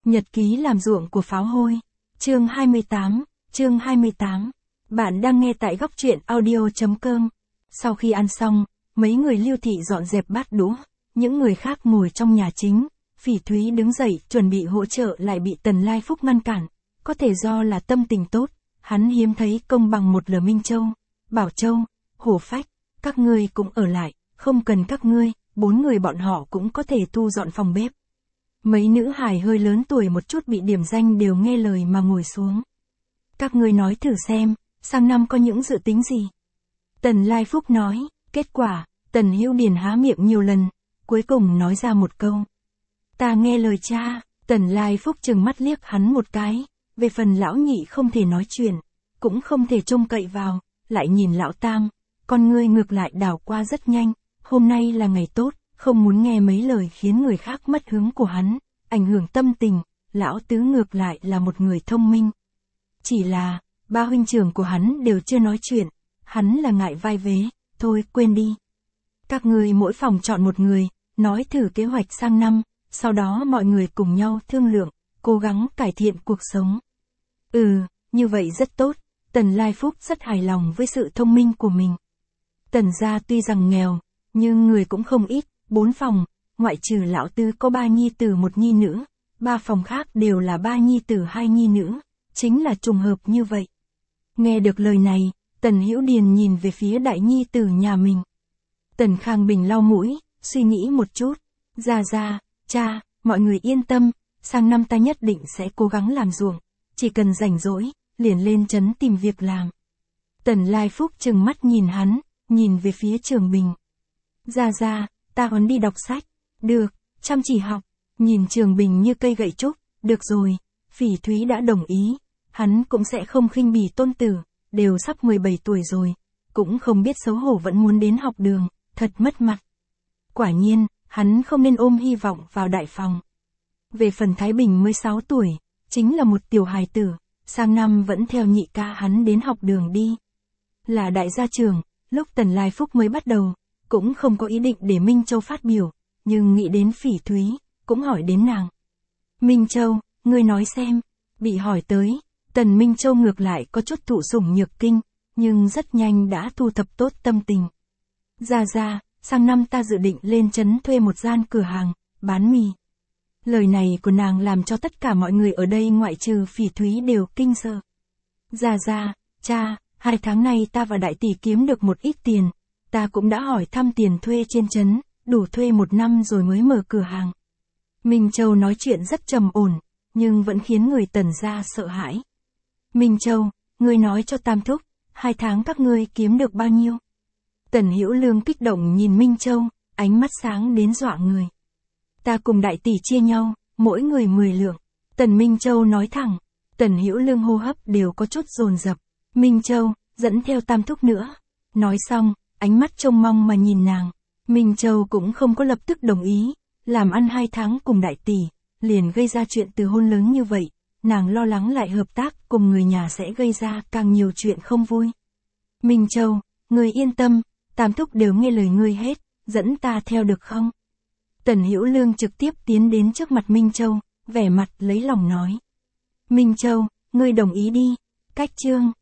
Nhật ký làm ruộng của pháo hôi. Chương 28. Bạn đang nghe tại góc truyện audio.com. Sau khi ăn xong, mấy người Lưu Thị dọn dẹp bát đũa, những người khác ngồi trong nhà chính. Phỉ Thúy đứng dậy chuẩn bị hỗ trợ lại bị Tần Lai Phúc ngăn cản. Có thể do là tâm tình tốt, hắn hiếm thấy công bằng một Lờ Minh Châu, Bảo Châu, Hổ Phách, các ngươi cũng ở lại, không cần các ngươi, 4 người bọn họ cũng có thể thu dọn phòng bếp. Mấy nữ hài hơi lớn tuổi một chút bị điểm danh đều nghe lời mà ngồi xuống. Các ngươi nói thử xem, sang năm có những dự tính gì? Tần Lai Phúc nói, kết quả, Tần Hữu Điền há miệng nhiều lần, cuối cùng nói ra một câu. Ta nghe lời cha. Tần Lai Phúc trừng mắt liếc hắn một cái, về phần lão nhị không thể nói chuyện, cũng không thể trông cậy vào, lại nhìn lão tam, con ngươi ngược lại đảo qua rất nhanh, hôm nay là ngày tốt, không muốn nghe mấy lời khiến người khác mất hứng của hắn, ảnh hưởng tâm tình, lão tứ ngược lại là một người thông minh. Chỉ là, ba huynh trưởng của hắn đều chưa nói chuyện, hắn là ngại vai vế, thôi quên đi. Các ngươi mỗi phòng chọn một người, nói thử kế hoạch sang năm, sau đó mọi người cùng nhau thương lượng, cố gắng cải thiện cuộc sống. Như vậy rất tốt, Tần Lai Phúc rất hài lòng với sự thông minh của mình. Tần gia tuy rằng nghèo, nhưng người cũng không ít, 4 phòng, ngoại trừ lão tứ có 3 nhi tử 1 nhi nữ, 3 phòng khác đều là 3 nhi tử 2 nhi nữ, chính là trùng hợp như vậy. Nghe được lời này, Tần Hữu Điền nhìn về phía đại nhi tử nhà mình. Tần Khang Bình lau mũi, suy nghĩ một chút, ra, cha, mọi người yên tâm, sang năm ta nhất định sẽ cố gắng làm ruộng, chỉ cần rảnh rỗi, liền lên trấn tìm việc làm. Tần Lai Phúc trừng mắt nhìn hắn, nhìn về phía Trường Bình. Ra, ta còn đi đọc sách, được, chăm chỉ học, nhìn Trường Bình như cây gậy trúc, được rồi, Phỉ Thúy đã đồng ý, hắn cũng sẽ không khinh bỉ tôn tử, đều sắp 17 tuổi rồi, cũng không biết xấu hổ vẫn muốn đến học đường, thật mất mặt. Quả nhiên, hắn không nên ôm hy vọng vào đại phòng. Về phần Thái Bình 16 tuổi, chính là một tiểu hài tử, sang năm vẫn theo nhị ca hắn đến học đường đi. Là đại gia trưởng, lúc Tần Lai Phúc mới bắt đầu, cũng không có ý định để Minh Châu phát biểu, nhưng nghĩ đến Phỉ Thúy, cũng hỏi đến nàng. Minh Châu, ngươi nói xem, bị hỏi tới, Tần Minh Châu ngược lại có chút thụ sủng nhược kinh, nhưng rất nhanh đã thu thập tốt tâm tình. Ra, sang năm ta dự định lên trấn thuê một gian cửa hàng, bán mì. Lời này của nàng làm cho tất cả mọi người ở đây ngoại trừ Phỉ Thúy đều kinh sợ. Ra, cha, 2 tháng nay ta và đại tỷ kiếm được một ít tiền, ta cũng đã hỏi thăm tiền thuê trên trấn, đủ thuê 1 năm rồi mới mở cửa hàng. Minh Châu nói chuyện rất trầm ổn, nhưng vẫn khiến người Tần gia sợ hãi. Minh Châu, ngươi nói cho Tam thúc, 2 tháng các ngươi kiếm được bao nhiêu? Tần Hữu Lương kích động nhìn Minh Châu, ánh mắt sáng đến dọa người. Ta cùng đại tỷ chia nhau, mỗi người 10 lượng. Tần Minh Châu nói thẳng, Tần Hữu Lương hô hấp đều có chút dồn dập. Minh Châu, dẫn theo Tam thúc nữa. Nói xong, ánh mắt trông mong mà nhìn nàng. Minh Châu cũng không có lập tức đồng ý, làm ăn 2 tháng cùng đại tỷ, liền gây ra chuyện từ hôn lớn như vậy. Nàng lo lắng lại hợp tác cùng người nhà sẽ gây ra càng nhiều chuyện không vui. Minh Châu, ngươi yên tâm, Tam thúc đều nghe lời ngươi hết, dẫn ta theo được không? Tần Hữu Lương trực tiếp tiến đến trước mặt Minh Châu, vẻ mặt lấy lòng nói. Minh Châu, ngươi đồng ý đi. Cách chương